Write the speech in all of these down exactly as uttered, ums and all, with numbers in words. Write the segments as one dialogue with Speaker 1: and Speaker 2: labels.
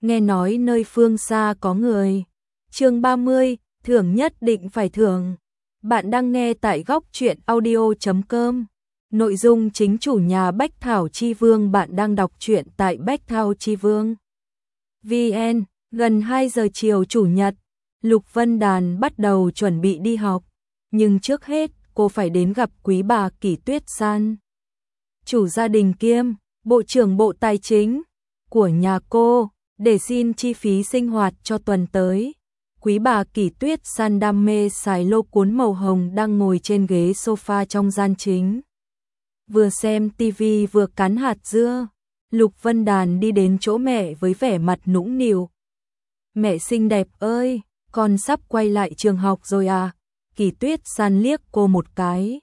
Speaker 1: nghe nói nơi phương xa có người. Chương ba mươi, thưởng nhất định phải thưởng. Bạn đang nghe tại góc truyện audio chấm com. Nội dung chính chủ nhà Bách Thảo Chi Vương. Bạn đang đọc truyện tại Bách Thảo Chi Vương vê en. Gần hai giờ chiều chủ nhật, Lục Vân Đàn bắt đầu chuẩn bị đi học. Nhưng trước hết, cô phải đến gặp quý bà Kỷ Tuyết San, chủ gia đình kiêm Bộ trưởng Bộ Tài chính của nhà cô, để xin chi phí sinh hoạt cho tuần tới. Quý bà Kỷ Tuyết San đam mê xài lô cuốn màu hồng đang ngồi trên ghế sofa trong gian chính. Vừa xem tivi vừa cắn hạt dưa, Lục Vân Đàn đi đến chỗ mẹ với vẻ mặt nũng nịu. Mẹ xinh đẹp ơi, con sắp quay lại trường học rồi à? Kỷ Tuyết San liếc cô một cái,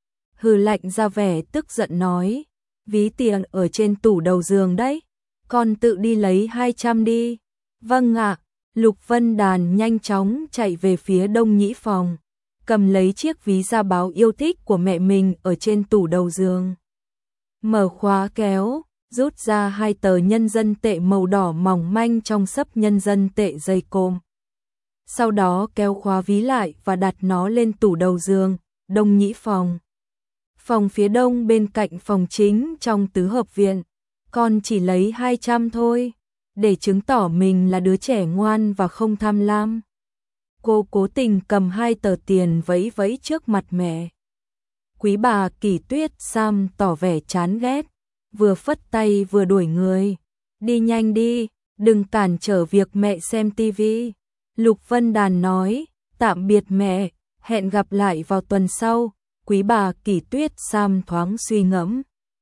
Speaker 1: hừ lạnh ra vẻ tức giận nói, ví tiền ở trên tủ đầu giường đấy, con tự đi lấy hai trăm đi. Vâng ạ. Lục Vân Đàn nhanh chóng chạy về phía đông nhĩ phòng, cầm lấy chiếc ví da báo yêu thích của mẹ mình ở trên tủ đầu giường. Mở khóa kéo, rút ra hai tờ nhân dân tệ màu đỏ mỏng manh trong xấp nhân dân tệ dây côm. Sau đó kéo khóa ví lại và đặt nó lên tủ đầu giường, đông nhĩ phòng. Phòng phía đông bên cạnh phòng chính trong tứ hợp viện. Con chỉ lấy hai trăm thôi, để chứng tỏ mình là đứa trẻ ngoan và không tham lam. Cô cố tình cầm hai tờ tiền vẫy vẫy trước mặt mẹ. Quý bà Kỷ Tuyết San tỏ vẻ chán ghét, vừa phất tay vừa đuổi người. Đi nhanh đi, đừng cản trở việc mẹ xem tivi. Lục Vân Đàn nói, tạm biệt mẹ, hẹn gặp lại vào tuần sau. Quý bà Kỷ Tuyết San thoáng suy ngẫm,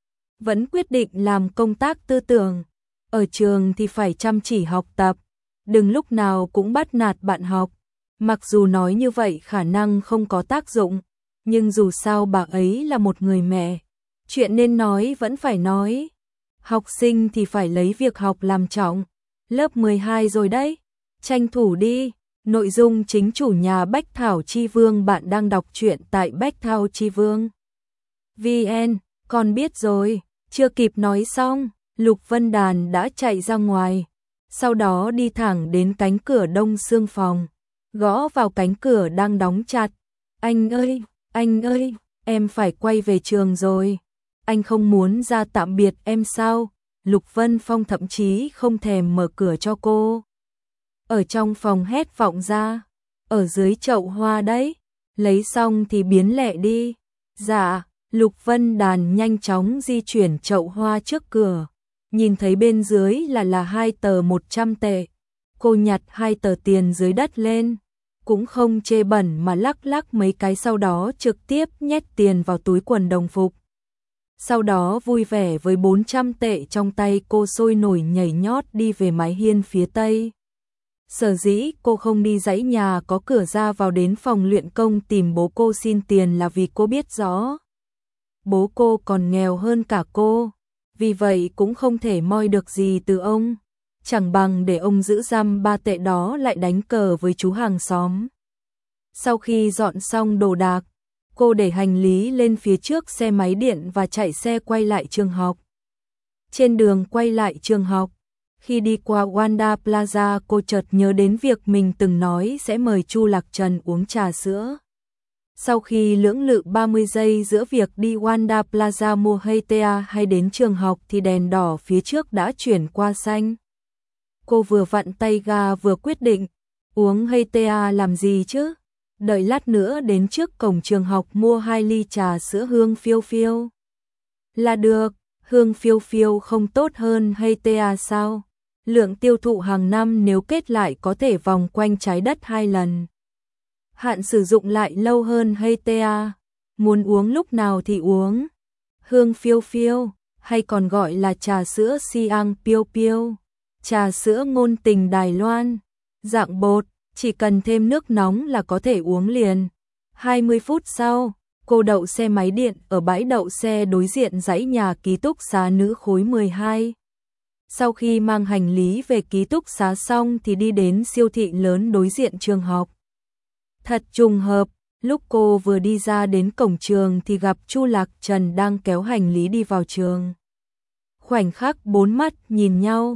Speaker 1: vẫn quyết định làm công tác tư tưởng. Ở trường thì phải chăm chỉ học tập, đừng lúc nào cũng bắt nạt bạn học. Mặc dù nói như vậy khả năng không có tác dụng, nhưng dù sao bà ấy là một người mẹ, chuyện nên nói vẫn phải nói. Học sinh thì phải lấy việc học làm trọng. Lớp mười hai rồi đấy, tranh thủ đi. Nội dung chính chủ nhà Bách Thảo Chi Vương. Bạn đang đọc truyện tại Bách Thảo Chi Vương vê en. Con biết rồi. Chưa kịp nói xong, Lục Vân Đàn đã chạy ra ngoài, sau đó đi thẳng đến cánh cửa đông xương phòng, gõ vào cánh cửa đang đóng chặt. Anh ơi, anh ơi, em phải quay về trường rồi. Anh không muốn ra tạm biệt em sao? Lục Vân Phong thậm chí không thèm mở cửa cho cô. Ở trong phòng hét vọng ra, ở dưới chậu hoa đấy, lấy xong thì biến lẹ đi. Dạ. Lục Vân Đàn nhanh chóng di chuyển chậu hoa trước cửa, nhìn thấy bên dưới là là hai tờ một trăm tệ. Cô nhặt hai tờ tiền dưới đất lên, cũng không chê bẩn mà lắc lắc mấy cái, sau đó trực tiếp nhét tiền vào túi quần đồng phục. Sau đó vui vẻ với bốn trăm tệ trong tay, cô sôi nổi nhảy nhót đi về mái hiên phía tây. Sở dĩ cô không đi dãy nhà có cửa ra vào đến phòng luyện công tìm bố cô xin tiền là vì cô biết rõ bố cô còn nghèo hơn cả cô, vì vậy cũng không thể moi được gì từ ông, chẳng bằng để ông giữ giam ba tệ đó lại đánh cờ với chú hàng xóm. Sau khi dọn xong đồ đạc, cô để hành lý lên phía trước xe máy điện và chạy xe quay lại trường học. Trên đường quay lại trường học, khi đi qua Wanda Plaza, cô chợt nhớ đến việc mình từng nói sẽ mời Chu Lạc Trần uống trà sữa. Sau khi lưỡng lự ba mươi giây giữa việc đi Wanda Plaza mua Heitea hay đến trường học thì đèn đỏ phía trước đã chuyển qua xanh. Cô vừa vặn tay ga vừa quyết định, uống Heitea làm gì chứ? Đợi lát nữa đến trước cổng trường học mua hai ly trà sữa hương phiêu phiêu là được. Hương phiêu phiêu không tốt hơn Heitea sao? Lượng tiêu thụ hàng năm nếu kết lại có thể vòng quanh trái đất hai lần. Hạn sử dụng lại lâu hơn Heitea, muốn uống lúc nào thì uống. Hương phiêu phiêu, hay còn gọi là trà sữa Siang Piêu Piêu, trà sữa ngôn tình Đài Loan, dạng bột, chỉ cần thêm nước nóng là có thể uống liền. hai mươi phút sau, cô đậu xe máy điện ở bãi đậu xe đối diện dãy nhà ký túc xá nữ khối mười hai. Sau khi mang hành lý về ký túc xá xong thì đi đến siêu thị lớn đối diện trường học. Thật trùng hợp, lúc cô vừa đi ra đến cổng trường thì gặp Chu Lạc Trần đang kéo hành lý đi vào trường. Khoảnh khắc bốn mắt nhìn nhau,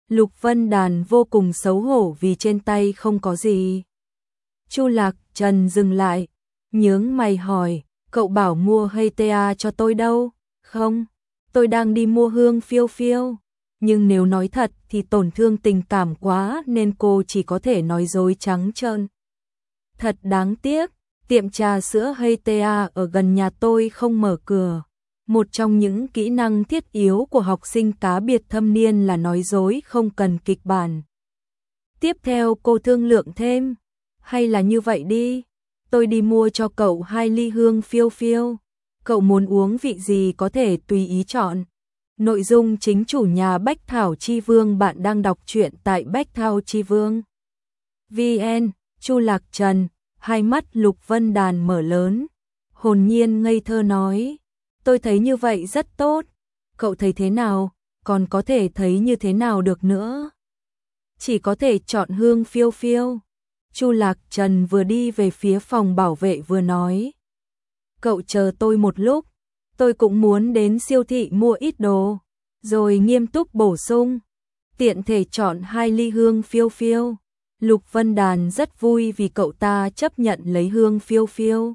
Speaker 1: Lục Vân Đàn vô cùng xấu hổ vì trên tay không có gì. Chu Lạc Trần dừng lại, nhướng mày hỏi, cậu bảo mua hay ta cho tôi đâu? Không, tôi đang đi mua hương phiêu phiêu. Nhưng nếu nói thật thì tổn thương tình cảm quá nên cô chỉ có thể nói dối trắng trơn. Thật đáng tiếc, tiệm trà sữa hay ta ở gần nhà tôi không mở cửa. Một trong những kỹ năng thiết yếu của học sinh cá biệt thâm niên là nói dối không cần kịch bản. Tiếp theo cô thương lượng thêm, hay là như vậy đi, tôi đi mua cho cậu hai ly hương phiêu phiêu. Cậu muốn uống vị gì có thể tùy ý chọn. Nội dung chính chủ nhà Bách Thảo Chi Vương. Bạn đang đọc truyện tại Bách Thảo Chi Vương. vê en, Chu Lạc Trần, hai mắt Lục Vân Đàn mở lớn, hồn nhiên ngây thơ nói, tôi thấy như vậy rất tốt, cậu thấy thế nào, còn có thể thấy như thế nào được nữa. Chỉ có thể chọn hương phiêu phiêu. Chu Lạc Trần vừa đi về phía phòng bảo vệ vừa nói, cậu chờ tôi một lúc, tôi cũng muốn đến siêu thị mua ít đồ, rồi nghiêm túc bổ sung, tiện thể chọn hai ly hương phiêu phiêu. Lục Vân Đàn rất vui vì cậu ta chấp nhận lấy hương phiêu phiêu.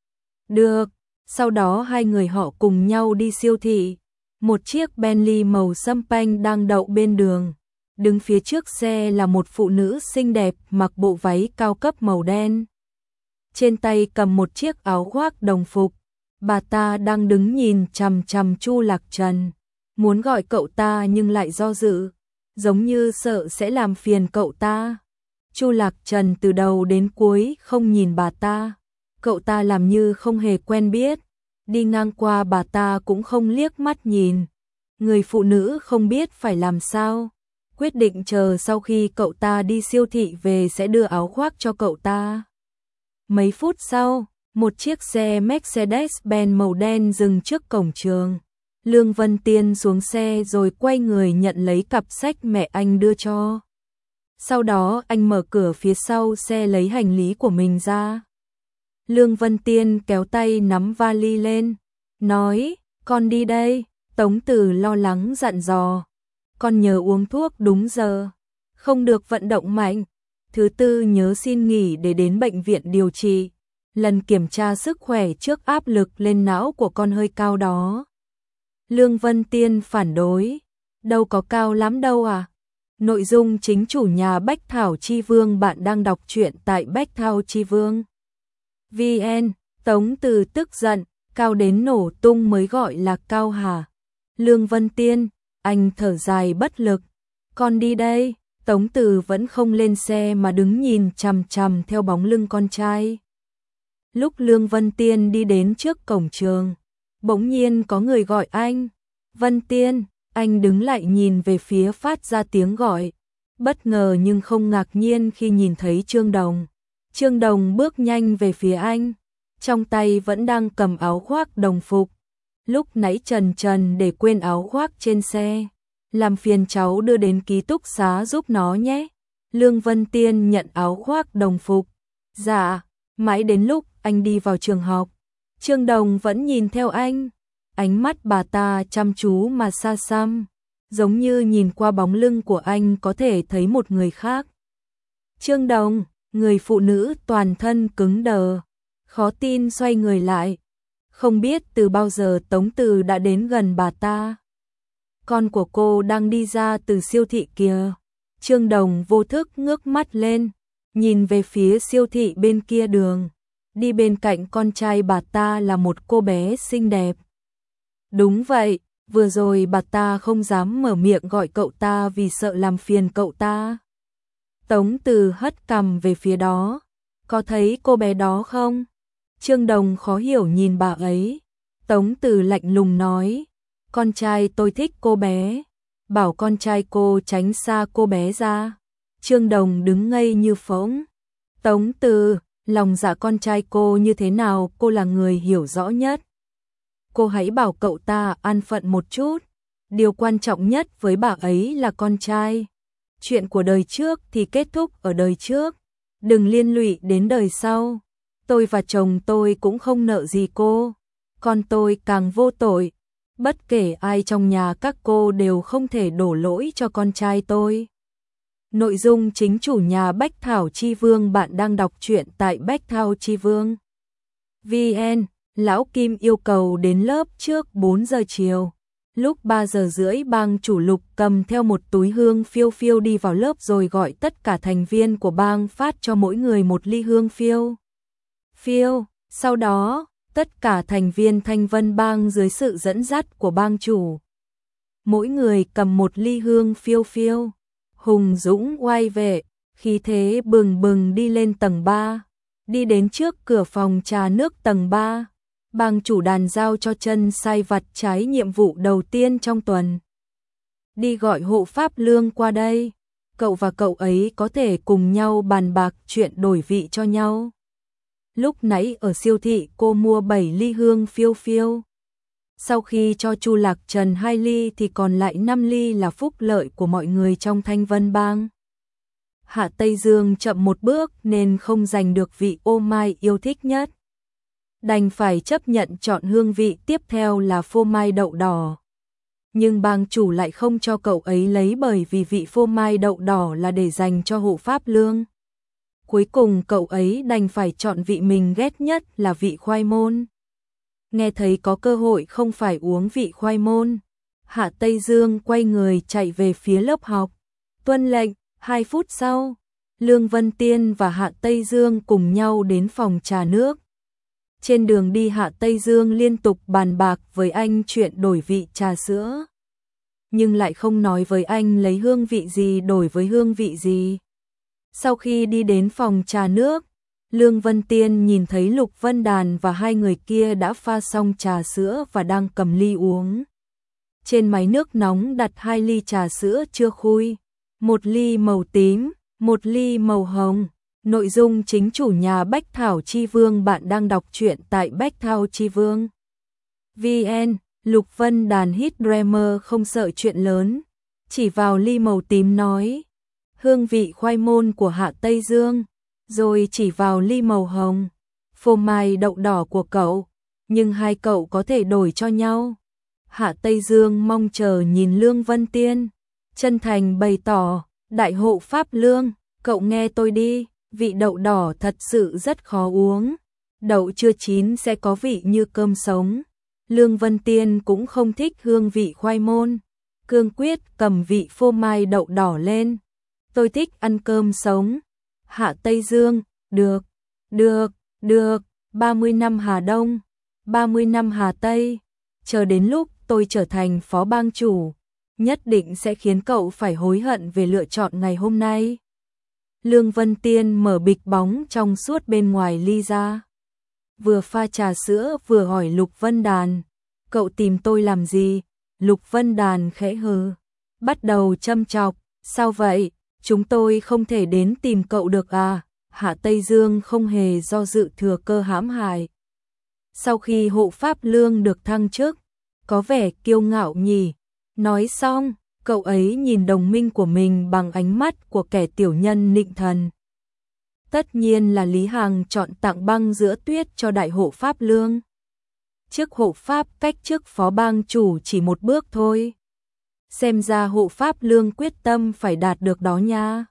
Speaker 1: Được, sau đó hai người họ cùng nhau đi siêu thị. Một chiếc Bentley màu sâm panh đang đậu bên đường. Đứng phía trước xe là một phụ nữ xinh đẹp mặc bộ váy cao cấp màu đen. Trên tay cầm một chiếc áo khoác đồng phục. Bà ta đang đứng nhìn chằm chằm Chu Lạc Trần. Muốn gọi cậu ta nhưng lại do dự, giống như sợ sẽ làm phiền cậu ta. Chu Lạc Trần từ đầu đến cuối không nhìn bà ta, cậu ta làm như không hề quen biết, đi ngang qua bà ta cũng không liếc mắt nhìn. Người phụ nữ không biết phải làm sao, quyết định chờ sau khi cậu ta đi siêu thị về sẽ đưa áo khoác cho cậu ta. Mấy phút sau, một chiếc xe Mercedes-Benz màu đen dừng trước cổng trường. Lương Vân Tiên xuống xe rồi quay người nhận lấy cặp sách mẹ anh đưa cho. Sau đó anh mở cửa phía sau xe lấy hành lý của mình ra. Lương Vân Tiên kéo tay nắm vali lên, nói, con đi đây. Tống Từ lo lắng dặn dò, con nhớ uống thuốc đúng giờ, không được vận động mạnh. Thứ tư nhớ xin nghỉ để đến bệnh viện điều trị. Lần kiểm tra sức khỏe trước áp lực lên não của con hơi cao đó. Lương Vân Tiên phản đối, đâu có cao lắm đâu à. Nội dung chính chủ nhà Bách Thảo Chi Vương. Bạn đang đọc truyện tại Bách Thảo Chi Vương. vê en, Tống Từ tức giận, cao đến nổ tung mới gọi là cao hả? Lương Vân Tiên, anh thở dài bất lực, con đi đây. Tống Từ vẫn không lên xe mà đứng nhìn chằm chằm theo bóng lưng con trai. Lúc Lương Vân Tiên đi đến trước cổng trường, bỗng nhiên có người gọi anh, Vân Tiên. Anh đứng lại nhìn về phía phát ra tiếng gọi, bất ngờ nhưng không ngạc nhiên khi nhìn thấy Trương Đồng. Trương Đồng bước nhanh về phía anh, trong tay vẫn đang cầm áo khoác đồng phục. Lúc nãy Trần Trần để quên áo khoác trên xe, làm phiền cháu đưa đến ký túc xá giúp nó nhé. Lương Vân Tiên nhận áo khoác đồng phục. Dạ, mãi đến lúc anh đi vào trường học, Trương Đồng vẫn nhìn theo anh. Ánh mắt bà ta chăm chú mà xa xăm, giống như nhìn qua bóng lưng của anh có thể thấy một người khác. Trương Đồng, người phụ nữ toàn thân cứng đờ, khó tin xoay người lại. Không biết từ bao giờ Tống Từ đã đến gần bà ta. Con của cô đang đi ra từ siêu thị kìa. Trương Đồng vô thức ngước mắt lên, nhìn về phía siêu thị bên kia đường. Đi bên cạnh con trai bà ta là một cô bé xinh đẹp. Đúng vậy, vừa rồi bà ta không dám mở miệng gọi cậu ta vì sợ làm phiền cậu ta. Tống Từ hất cằm về phía đó. Có thấy cô bé đó không? Trương Đồng khó hiểu nhìn bà ấy. Tống Từ lạnh lùng nói, con trai tôi thích cô bé, bảo con trai cô tránh xa cô bé ra. Trương Đồng đứng ngây như phỗng. Tống Từ, lòng dạ con trai cô như thế nào cô là người hiểu rõ nhất. Cô hãy bảo cậu ta an phận một chút. Điều quan trọng nhất với bà ấy là con trai. Chuyện của đời trước thì kết thúc ở đời trước, đừng liên lụy đến đời sau. Tôi và chồng tôi cũng không nợ gì cô, con tôi càng vô tội. Bất kể ai trong nhà các cô đều không thể đổ lỗi cho con trai tôi. Nội dung chính chủ nhà Bách Thảo Chi Vương. Bạn đang đọc truyện tại Bách Thảo Chi Vương. vê en, Lão Kim yêu cầu đến lớp trước bốn giờ chiều. Lúc ba giờ rưỡi bang chủ Lục cầm theo một túi hương phiêu phiêu đi vào lớp rồi gọi tất cả thành viên của bang phát cho mỗi người một ly hương phiêu. Phiêu, sau đó, tất cả thành viên Thanh Vân bang dưới sự dẫn dắt của bang chủ. Mỗi người cầm một ly hương phiêu phiêu, hùng dũng oai vệ, khí thế bừng bừng đi lên tầng ba. Đi đến trước cửa phòng trà nước tầng ba, bang chủ đàn giao cho chân sai vặt trái nhiệm vụ đầu tiên trong tuần. Đi gọi hộ pháp Lương qua đây, cậu và cậu ấy có thể cùng nhau bàn bạc chuyện đổi vị cho nhau. Lúc nãy ở siêu thị cô mua bảy ly hương phiêu phiêu. Sau khi cho Chu Lạc Trần hai ly thì còn lại năm ly là phúc lợi của mọi người trong Thanh Vân bang. Hạ Tây Dương chậm một bước nên không giành được vị ô mai yêu thích nhất. Đành phải chấp nhận chọn hương vị tiếp theo là phô mai đậu đỏ. Nhưng bang chủ lại không cho cậu ấy lấy bởi vì vị phô mai đậu đỏ là để dành cho hộ pháp Lương. Cuối cùng cậu ấy đành phải chọn vị mình ghét nhất là vị khoai môn. Nghe thấy có cơ hội không phải uống vị khoai môn, Hạ Tây Dương quay người chạy về phía lớp học. Tuân lệnh. Hai phút sau, Lương Vân Tiên và Hạ Tây Dương cùng nhau đến phòng trà nước. Trên đường đi Hạ Tây Dương liên tục bàn bạc với anh chuyện đổi vị trà sữa. Nhưng lại không nói với anh lấy hương vị gì đổi với hương vị gì. Sau khi đi đến phòng trà nước, Lương Vân Tiên nhìn thấy Lục Vân Đàn và hai người kia đã pha xong trà sữa và đang cầm ly uống. Trên máy nước nóng đặt hai ly trà sữa chưa khui. Một ly màu tím, một ly màu hồng. Nội dung chính chủ nhà Bách Thảo Chi Vương. Bạn đang đọc truyện tại Bách Thảo Chi Vương. vê en, Lục Vân Đàn hít Dreamer không sợ chuyện lớn. Chỉ vào ly màu tím nói. Hương vị khoai môn của Hạ Tây Dương. Rồi chỉ vào ly màu hồng. Phô mai đậu đỏ của cậu. Nhưng hai cậu có thể đổi cho nhau. Hạ Tây Dương mong chờ nhìn Lương Vân Tiên. Chân thành bày tỏ, đại hộ pháp Lương, cậu nghe tôi đi, vị đậu đỏ thật sự rất khó uống. Đậu chưa chín sẽ có vị như cơm sống. Lương Vân Tiên cũng không thích hương vị khoai môn. Cương quyết cầm vị phô mai đậu đỏ lên. Tôi thích ăn cơm sống. Hạ Tây Dương, được, được, được, ba mươi năm Hà Đông, ba mươi năm Hà Tây. Chờ đến lúc tôi trở thành phó bang chủ, nhất định sẽ khiến cậu phải hối hận về lựa chọn ngày hôm nay. Lương Vân Tiên mở bịch bóng trong suốt bên ngoài ly ra. Vừa pha trà sữa vừa hỏi Lục Vân Đàn, cậu tìm tôi làm gì? Lục Vân Đàn khẽ hừ, bắt đầu châm chọc, sao vậy? Chúng tôi không thể đến tìm cậu được à? Hạ Tây Dương không hề do dự thừa cơ hãm hại. Sau khi hộ pháp Lương được thăng chức, có vẻ kiêu ngạo nhỉ? Nói xong, cậu ấy nhìn đồng minh của mình bằng ánh mắt của kẻ tiểu nhân nịnh thần. Tất nhiên là Lý Hằng chọn tặng băng giữa tuyết cho đại hộ pháp Lương. Chức hộ pháp cách chức phó bang chủ chỉ một bước thôi. Xem ra hộ pháp Lương quyết tâm phải đạt được đó nha.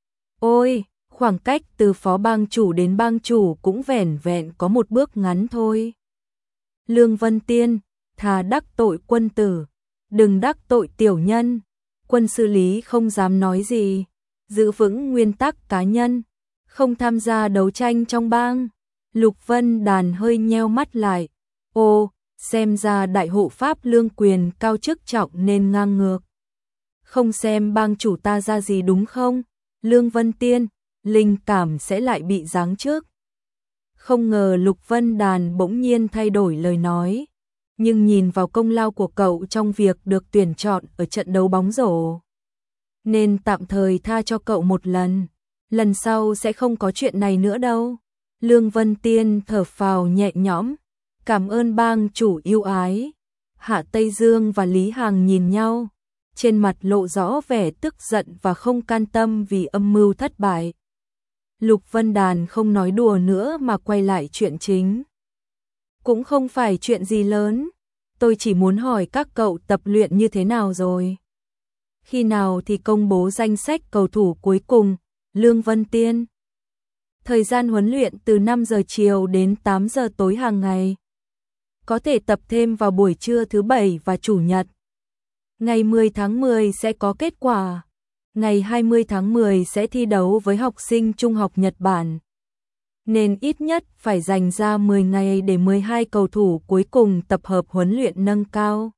Speaker 1: Ôi, khoảng cách từ phó bang chủ đến bang chủ cũng vẻn vẹn có một bước ngắn thôi. Lương Vân Tiên, thà đắc tội quân tử, đừng đắc tội tiểu nhân. Quân sư Lý không dám nói gì, giữ vững nguyên tắc cá nhân, không tham gia đấu tranh trong bang. Lục Vân Đàn hơi nheo mắt lại. Ô, xem ra đại hộ pháp Lương quyền cao chức trọng nên ngang ngược. Không xem bang chủ ta ra gì đúng không? Lương Vân Tiên, linh cảm sẽ lại bị giáng trước. Không ngờ Lục Vân Đàn bỗng nhiên thay đổi lời nói. Nhưng nhìn vào công lao của cậu trong việc được tuyển chọn ở trận đấu bóng rổ, nên tạm thời tha cho cậu một lần. Lần sau sẽ không có chuyện này nữa đâu. Lương Vân Tiên thở phào nhẹ nhõm. Cảm ơn bang chủ yêu ái. Hạ Tây Dương và Lý Hằng nhìn nhau, trên mặt lộ rõ vẻ tức giận và không can tâm vì âm mưu thất bại. Lục Vân Đàn không nói đùa nữa mà quay lại chuyện chính. Cũng không phải chuyện gì lớn. tôi chỉ muốn hỏi các cậu tập luyện như thế nào rồi? Khi nào thì công bố danh sách cầu thủ cuối cùng? Lương Vân Tiên. Thời gian huấn luyện từ năm giờ chiều đến tám giờ tối hàng ngày. Có thể tập thêm vào buổi trưa thứ bảy và chủ nhật. Ngày mười tháng mười sẽ có kết quả. Ngày hai mươi tháng mười sẽ thi đấu với học sinh trung học Nhật Bản. Nên ít nhất phải dành ra mười ngày để mười hai cầu thủ cuối cùng tập hợp huấn luyện nâng cao.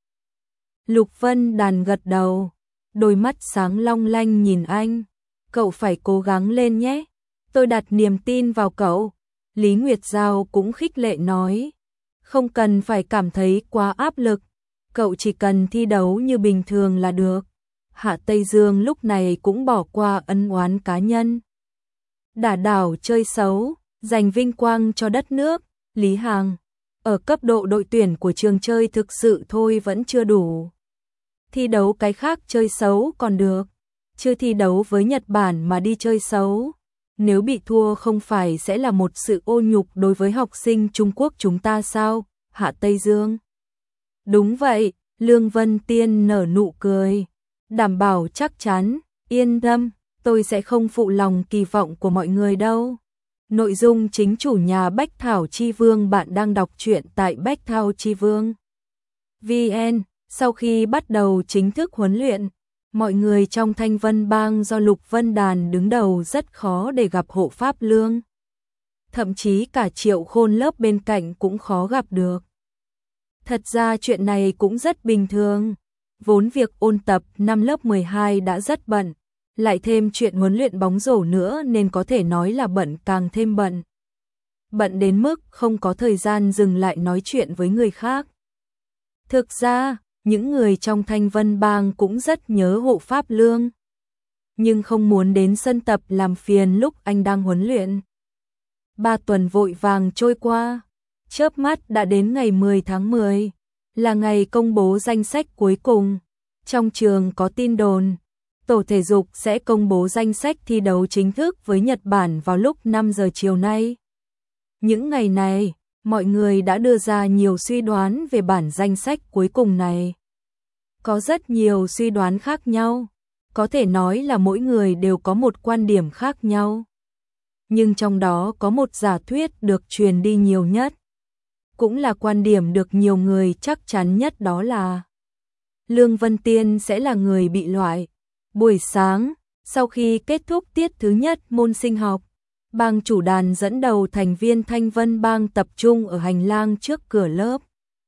Speaker 1: Lục Vân Đàn gật đầu, đôi mắt sáng long lanh nhìn anh. Cậu phải cố gắng lên nhé, tôi đặt niềm tin vào cậu. Lý Nguyệt Giao cũng khích lệ nói, không cần phải cảm thấy quá áp lực, cậu chỉ cần thi đấu như bình thường là được. Hạ Tây Dương lúc này cũng bỏ qua ân oán cá nhân. Đả đảo chơi xấu, giành vinh quang cho đất nước. Lý Hằng, ở cấp độ đội tuyển của trường chơi thực sự thôi vẫn chưa đủ. Thi đấu cái khác chơi xấu còn được, chưa thi đấu với Nhật Bản mà đi chơi xấu. Nếu bị thua không phải sẽ là một sự ô nhục đối với học sinh Trung Quốc chúng ta sao? Hạ Tây Dương. Đúng vậy, Lương Vân Tiên nở nụ cười. Đảm bảo chắc chắn, yên tâm, tôi sẽ không phụ lòng kỳ vọng của mọi người đâu. Nội dung chính chủ nhà Bách Thảo Chi Vương. Bạn đang đọc truyện tại Bách Thảo Chi Vương. vê en, sau khi bắt đầu chính thức huấn luyện, mọi người trong Thanh Vân Bang do Lục Vân Đàn đứng đầu rất khó để gặp Hộ Pháp Lương. Thậm chí cả Triệu Khôn lớp bên cạnh cũng khó gặp được. Thật ra chuyện này cũng rất bình thường. Vốn việc ôn tập năm lớp mười hai đã rất bận, lại thêm chuyện huấn luyện bóng rổ nữa nên có thể nói là bận càng thêm bận. Bận đến mức không có thời gian dừng lại nói chuyện với người khác. Thực ra, những người trong Thanh Vân Bang cũng rất nhớ Hộ Pháp Lương, nhưng không muốn đến sân tập làm phiền lúc anh đang huấn luyện. Ba tuần vội vàng trôi qua, chớp mắt đã đến ngày mười tháng mười, là ngày công bố danh sách cuối cùng. Trong trường có tin đồn, tổ thể dục sẽ công bố danh sách thi đấu chính thức với Nhật Bản vào lúc năm giờ chiều nay. Những ngày này, mọi người đã đưa ra nhiều suy đoán về bản danh sách cuối cùng này. Có rất nhiều suy đoán khác nhau, có thể nói là mỗi người đều có một quan điểm khác nhau. Nhưng trong đó có một giả thuyết được truyền đi nhiều nhất, cũng là quan điểm được nhiều người chắc chắn nhất, đó là Lương Vân Tiên sẽ là người bị loại. Buổi sáng, sau khi kết thúc tiết thứ nhất môn sinh học, bang chủ đàn dẫn đầu thành viên Thanh Vân Bang tập trung ở hành lang trước cửa lớp.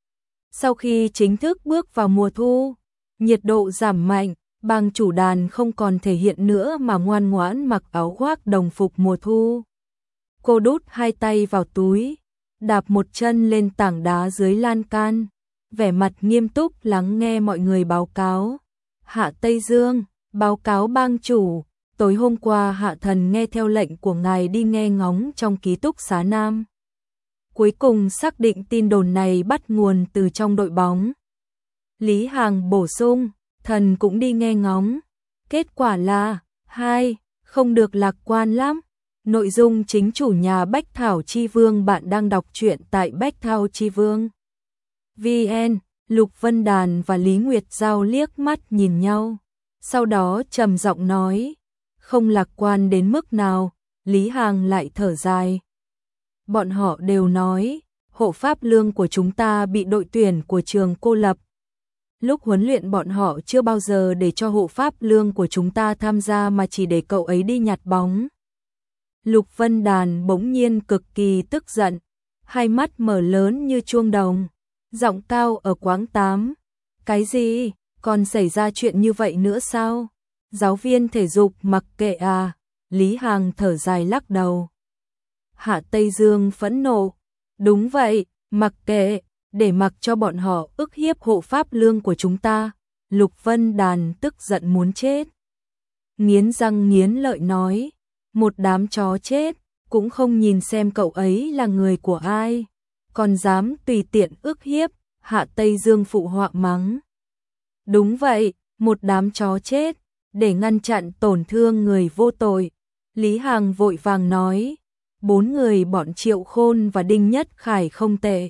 Speaker 1: Sau khi chính thức bước vào mùa thu, nhiệt độ giảm mạnh, bang chủ đàn không còn thể hiện nữa mà ngoan ngoãn mặc áo khoác đồng phục mùa thu. Cô đút hai tay vào túi, đạp một chân lên tảng đá dưới lan can, vẻ mặt nghiêm túc lắng nghe mọi người báo cáo. Hạ Tây Dương, báo cáo bang chủ, tối hôm qua Hạ Thần nghe theo lệnh của ngài đi nghe ngóng trong ký túc xá Nam. Cuối cùng xác định tin đồn này bắt nguồn từ trong đội bóng. Lý Hằng bổ sung, Thần cũng đi nghe ngóng. Kết quả là, hai, không được lạc quan lắm. Nội dung chính chủ nhà Bách Thảo Chi Vương. Bạn đang đọc truyện tại Bách Thảo Chi Vương. vê en, Lục Vân Đàn và Lý Nguyệt Giao liếc mắt nhìn nhau, sau đó trầm giọng nói, không lạc quan đến mức nào. Lý Hằng lại thở dài. Bọn họ đều nói, Hộ Pháp Lương của chúng ta bị đội tuyển của trường cô lập. Lúc huấn luyện bọn họ chưa bao giờ để cho Hộ Pháp Lương của chúng ta tham gia mà chỉ để cậu ấy đi nhặt bóng. Lục Vân Đàn bỗng nhiên cực kỳ tức giận, hai mắt mở lớn như chuông đồng, giọng cao ở quãng tám. Cái gì? Còn xảy ra chuyện như vậy nữa sao? Giáo viên thể dục mặc kệ à? Lý Hằng thở dài lắc đầu. Hạ Tây Dương phẫn nộ. Đúng vậy, mặc kệ, để mặc cho bọn họ ức hiếp Hộ Pháp Lương của chúng ta. Lục Vân Đàn tức giận muốn chết, nghiến răng nghiến lợi nói, một đám chó chết, cũng không nhìn xem cậu ấy là người của ai, còn dám tùy tiện ức hiếp. Hạ Tây Dương phụ họa mắng. Đúng vậy, một đám chó chết, để ngăn chặn tổn thương người vô tội. Lý Hằng vội vàng nói, bốn người bọn Triệu Khôn và Đinh Nhất Khải không tệ,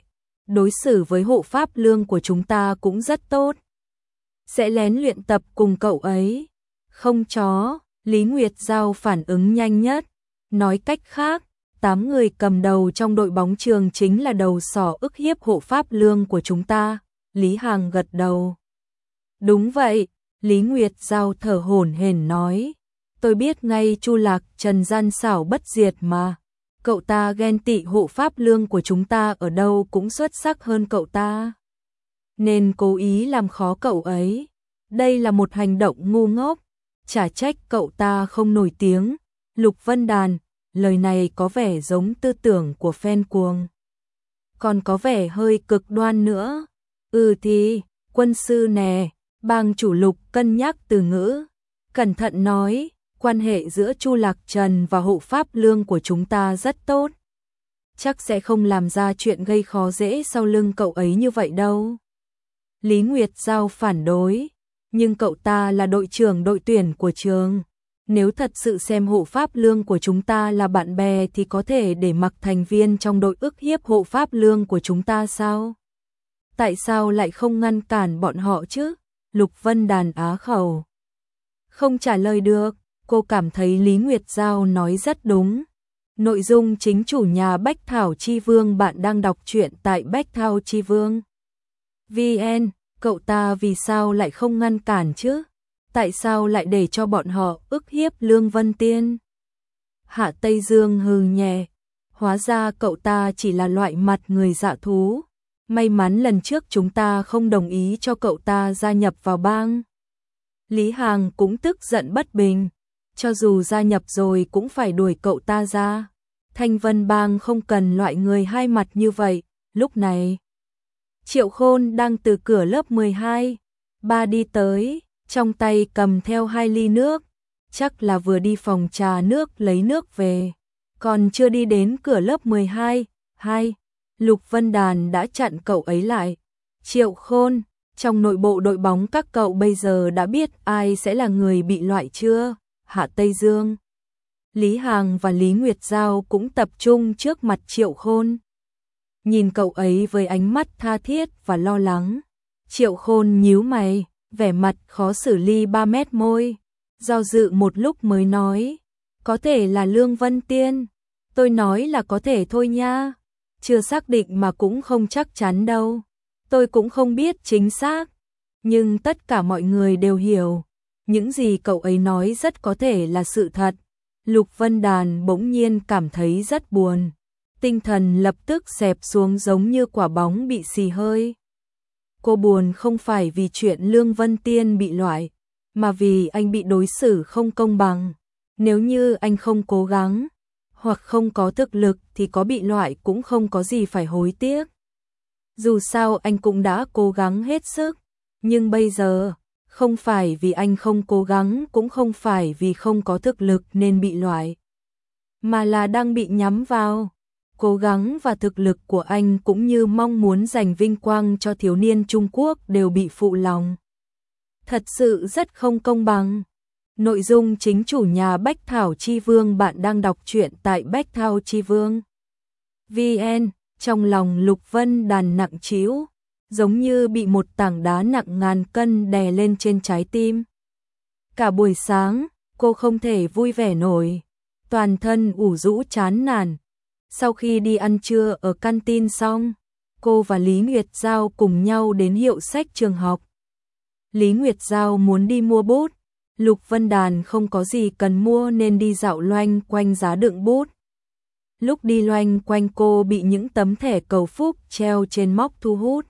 Speaker 1: đối xử với hộ pháp lương của chúng ta cũng rất tốt. Sẽ lén luyện tập cùng cậu ấy. Không chó, Lý Nguyệt Giao phản ứng nhanh nhất. Nói cách khác, tám người cầm đầu trong đội bóng trường chính là đầu sỏ ức hiếp hộ pháp lương của chúng ta. Lý Hằng gật đầu. Đúng vậy, Lý Nguyệt Giao thở hổn hển nói. Tôi biết ngay Chu Lạc Trần gian xảo bất diệt mà. Cậu ta ghen tị hộ pháp lương của chúng ta ở đâu cũng xuất sắc hơn cậu ta. Nên cố ý làm khó cậu ấy. Đây là một hành động ngu ngốc. Chả trách cậu ta không nổi tiếng. Lục Vân Đàn, lời này có vẻ giống tư tưởng của fan cuồng. Còn có vẻ hơi cực đoan nữa. Ừ thì, quân sư nè, bang chủ Lục cân nhắc từ ngữ. Cẩn thận nói, quan hệ giữa Chu Lạc Trần và hộ pháp lương của chúng ta rất tốt. Chắc sẽ không làm ra chuyện gây khó dễ sau lưng cậu ấy như vậy đâu. Lý Nguyệt Giao phản đối, nhưng cậu ta là đội trưởng đội tuyển của trường. Nếu thật sự xem hộ pháp lương của chúng ta là bạn bè thì có thể để mặc thành viên trong đội ức hiếp hộ pháp lương của chúng ta sao? Tại sao lại không ngăn cản bọn họ chứ? Lục Vân Đàn á khẩu. Không trả lời được, cô cảm thấy Lý Nguyệt Giao nói rất đúng. Nội dung chính chủ nhà Bách Thảo Chi Vương, bạn đang đọc truyện tại Bách Thảo Chi Vương. vê en, cậu ta vì sao lại không ngăn cản chứ? Tại sao lại để cho bọn họ ức hiếp Lương Vân Tiên? Hạ Tây Dương hừ nhẹ, hóa ra cậu ta chỉ là loại mặt người dạ thú. May mắn lần trước chúng ta không đồng ý cho cậu ta gia nhập vào bang. Lý Hằng cũng tức giận bất bình, cho dù gia nhập rồi cũng phải đuổi cậu ta ra. Thanh Vân bang không cần loại người hai mặt như vậy. Lúc này, Triệu Khôn đang từ cửa lớp mười hai, ba đi tới, trong tay cầm theo hai ly nước, chắc là vừa đi phòng trà nước lấy nước về, còn chưa đi đến cửa lớp mười hai, hai, Lục Vân Đàn đã chặn cậu ấy lại. Triệu Khôn, trong nội bộ đội bóng các cậu bây giờ đã biết ai sẽ là người bị loại chưa? Hạ Tây Dương, Lý Hằng và Lý Nguyệt Giao cũng tập trung trước mặt Triệu Khôn. Nhìn cậu ấy với ánh mắt tha thiết và lo lắng. Triệu Khôn nhíu mày, vẻ mặt khó xử ly ba mét môi, do dự một lúc mới nói, có thể là Lương Vân Tiên. Tôi nói là có thể thôi nha, chưa xác định mà cũng không chắc chắn đâu. Tôi cũng không biết chính xác, nhưng tất cả mọi người đều hiểu, những gì cậu ấy nói rất có thể là sự thật. Lục Vân Đàn bỗng nhiên cảm thấy rất buồn, tinh thần lập tức xẹp xuống giống như quả bóng bị xì hơi. Cô buồn không phải vì chuyện Lương Vân Tiên bị loại, mà vì anh bị đối xử không công bằng. Nếu như anh không cố gắng, hoặc không có thực lực thì có bị loại cũng không có gì phải hối tiếc. Dù sao anh cũng đã cố gắng hết sức, nhưng bây giờ, không phải vì anh không cố gắng cũng không phải vì không có thực lực nên bị loại, mà là đang bị nhắm vào. Cố gắng và thực lực của anh cũng như mong muốn giành vinh quang cho thiếu niên Trung Quốc đều bị phụ lòng. Thật sự rất không công bằng. Nội dung chính chủ nhà Bách Thảo Chi Vương, bạn đang đọc truyện tại Bách Thảo Chi Vương. vê en, trong lòng Lục Vân Đàn nặng trĩu, giống như bị một tảng đá nặng ngàn cân đè lên trên trái tim. Cả buổi sáng, cô không thể vui vẻ nổi, toàn thân ủ rũ chán nản. Sau khi đi ăn trưa ở canteen xong, cô và Lý Nguyệt Giao cùng nhau đến hiệu sách trường học. Lý Nguyệt Giao muốn đi mua bút, Lục Vân Đàn không có gì cần mua nên đi dạo loanh quanh giá đựng bút. Lúc đi loanh quanh cô bị những tấm thẻ cầu phúc treo trên móc thu hút.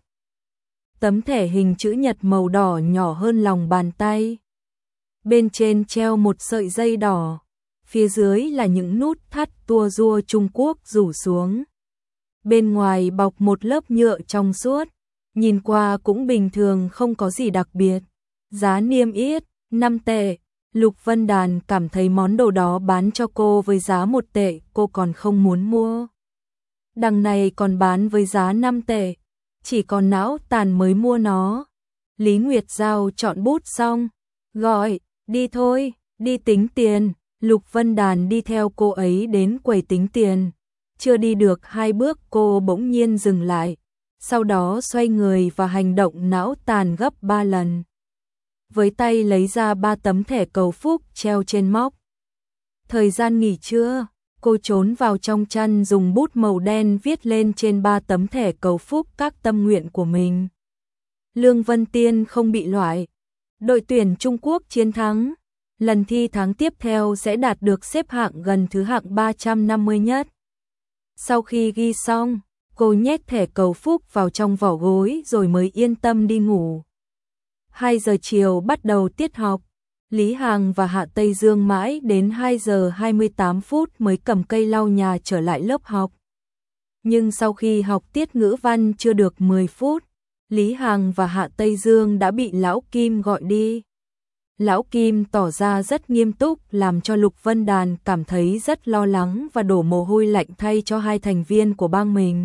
Speaker 1: Tấm thẻ hình chữ nhật màu đỏ nhỏ hơn lòng bàn tay. Bên trên treo một sợi dây đỏ, phía dưới là những nút thắt tua rua Trung Quốc rủ xuống. Bên ngoài bọc một lớp nhựa trong suốt, nhìn qua cũng bình thường không có gì đặc biệt. Giá niêm yết năm tệ, Lục Vân Đàn cảm thấy món đồ đó bán cho cô với giá một tệ cô còn không muốn mua. Đằng này còn bán với giá năm tệ, chỉ còn não tàn mới mua nó. Lý Nguyệt Giao chọn bút xong, gọi, đi thôi, đi tính tiền. Lục Vân Đàn đi theo cô ấy đến quầy tính tiền. Chưa đi được hai bước cô bỗng nhiên dừng lại. sau đó xoay người và hành động não tàn gấp ba lần. Với tay lấy ra ba tấm thẻ cầu phúc treo trên móc. Thời gian nghỉ trưa, cô trốn vào trong chăn dùng bút màu đen viết lên trên ba tấm thẻ cầu phúc các tâm nguyện của mình. Lương Vân Tiên không bị loại. Đội tuyển Trung Quốc chiến thắng. Lần thi tháng tiếp theo sẽ đạt được xếp hạng gần thứ hạng ba trăm năm mươi nhất. Sau khi ghi xong, cô nhét thẻ cầu phúc vào trong vỏ gối rồi mới yên tâm đi ngủ. hai giờ chiều bắt đầu tiết học. Lý Hằng và Hạ Tây Dương mãi đến hai giờ hai mươi tám phút mới cầm cây lau nhà trở lại lớp học. Nhưng sau khi học tiết ngữ văn chưa được mười phút, Lý Hằng và Hạ Tây Dương đã bị Lão Kim gọi đi. Lão Kim tỏ ra rất nghiêm túc làm cho Lục Vân Đàn cảm thấy rất lo lắng và đổ mồ hôi lạnh thay cho hai thành viên của bang mình.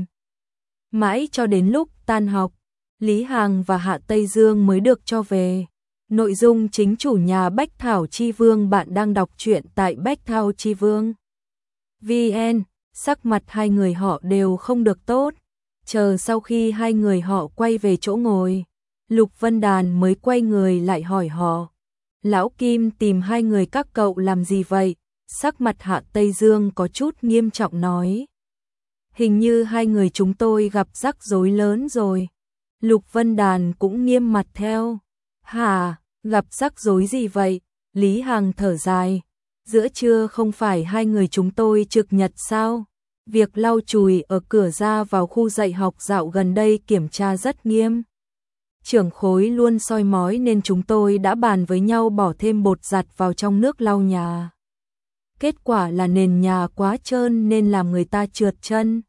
Speaker 1: Mãi cho đến lúc tan học, Lý Hằng và Hạ Tây Dương mới được cho về. Nội dung chính chủ nhà Bách Thảo Chi Vương. Bạn đang đọc truyện tại Bách Thảo Chi Vương. vê en, sắc mặt hai người họ đều không được tốt. Chờ sau khi hai người họ quay về chỗ ngồi, Lục Vân Đàn mới quay người lại hỏi họ. Lão Kim tìm hai người các cậu làm gì vậy? Sắc mặt Hạ Tây Dương có chút nghiêm trọng nói. Hình như hai người chúng tôi gặp rắc rối lớn rồi. Lục Vân Đàn cũng nghiêm mặt theo. Hả, gặp rắc rối gì vậy? Lý Hằng thở dài. Giữa trưa không phải hai người chúng tôi trực nhật sao? Việc lau chùi ở cửa ra vào khu dạy học dạo gần đây kiểm tra rất nghiêm. Trưởng khối luôn soi mói nên chúng tôi đã bàn với nhau bỏ thêm bột giặt vào trong nước lau nhà. Kết quả là nền nhà quá trơn nên làm người ta trượt chân.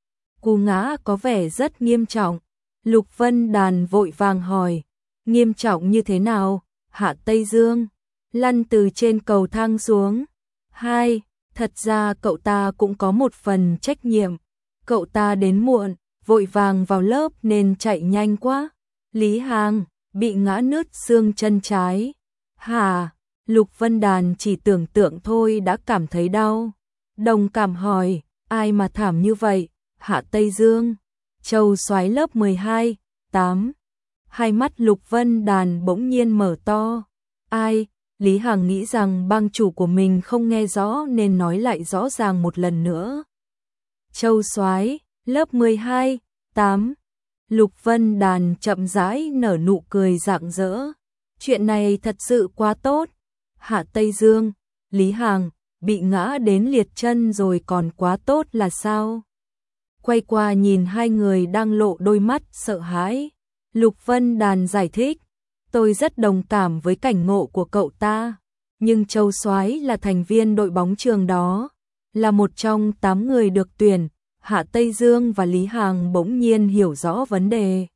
Speaker 1: Cú ngã có vẻ rất nghiêm trọng. Lục Vân Đàn vội vàng hỏi. Nghiêm trọng như thế nào? Hạ Tây Dương lăn từ trên cầu thang xuống. Hai, thật ra cậu ta cũng có một phần trách nhiệm. Cậu ta đến muộn, vội vàng vào lớp nên chạy nhanh quá. Lý Hằng bị ngã nứt xương chân trái. Hả? Lục Vân Đàn chỉ tưởng tượng thôi đã cảm thấy đau. Đồng cảm hỏi, ai mà thảm như vậy? Hạ Tây Dương, Châu Soái lớp mười hai, tám. Hai mắt Lục Vân Đàn bỗng nhiên mở to. Ai? Lý Hằng nghĩ rằng bang chủ của mình không nghe rõ nên nói lại rõ ràng một lần nữa. Châu Soái, lớp mười hai, tám. Lục Vân Đàn chậm rãi nở nụ cười rạng rỡ. Chuyện này thật sự quá tốt. Hạ Tây Dương, Lý Hằng, bị ngã đến liệt chân rồi còn quá tốt là sao? Quay qua nhìn hai người đang lộ đôi mắt sợ hãi. Lục Vân Đàn giải thích. Tôi rất đồng cảm với cảnh ngộ của cậu ta. Nhưng Châu Soái là thành viên đội bóng trường đó. Là một trong tám người được tuyển. Hạ Tây Dương và Lý Hằng bỗng nhiên hiểu rõ vấn đề.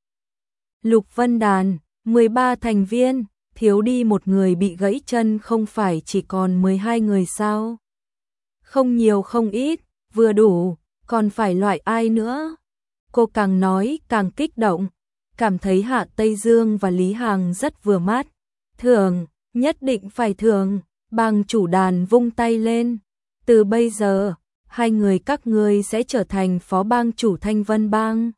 Speaker 1: Lục Vân Đàn, mười ba thành viên, thiếu đi một người bị gãy chân không phải chỉ còn mười hai người sao? Không nhiều không ít, vừa đủ, còn phải loại ai nữa? Cô càng nói càng kích động, cảm thấy Hạ Tây Dương và Lý Hằng rất vừa mắt. Thưởng, nhất định phải thưởng, bang chủ Đàn vung tay lên. Từ bây giờ, hai người các ngươi sẽ trở thành phó bang chủ Thanh Vân Bang.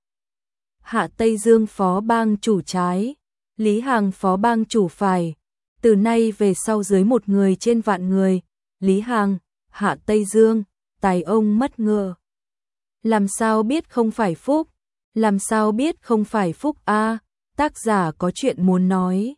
Speaker 1: Hạ Tây Dương phó bang chủ trái, Lý Hằng phó bang chủ phải. Từ nay về sau dưới một người trên vạn người, Lý Hằng, Hạ Tây Dương, tài ông mất ngựa. Làm sao biết không phải phúc? Làm sao biết không phải phúc a? À, tác giả có chuyện muốn nói.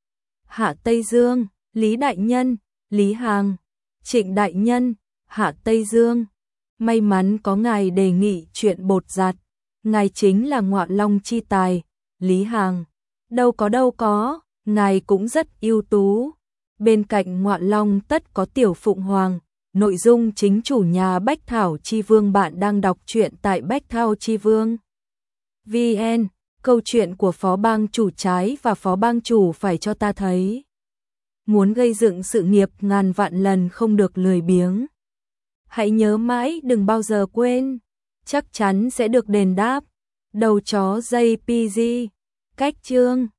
Speaker 1: Hạ Tây Dương, Lý Đại Nhân, Lý Hằng, Trịnh Đại Nhân, Hạ Tây Dương. May mắn có ngài đề nghị chuyện bột giặt. Ngài chính là ngọa long chi tài. Lý Hằng, đâu có đâu có, ngài cũng rất ưu tú. Bên cạnh ngọa long tất có tiểu phụng hoàng. Nội dung chính chủ nhà Bách Thảo Chi Vương. Bạn đang đọc truyện tại Bách Thảo Chi Vương. vê en, câu chuyện của phó bang chủ trái và phó bang chủ phải cho ta thấy. Muốn gây dựng sự nghiệp ngàn vạn lần không được lười biếng. Hãy nhớ mãi đừng bao giờ quên, chắc chắn sẽ được đền đáp. Đầu chó gi pê giê, cách chương.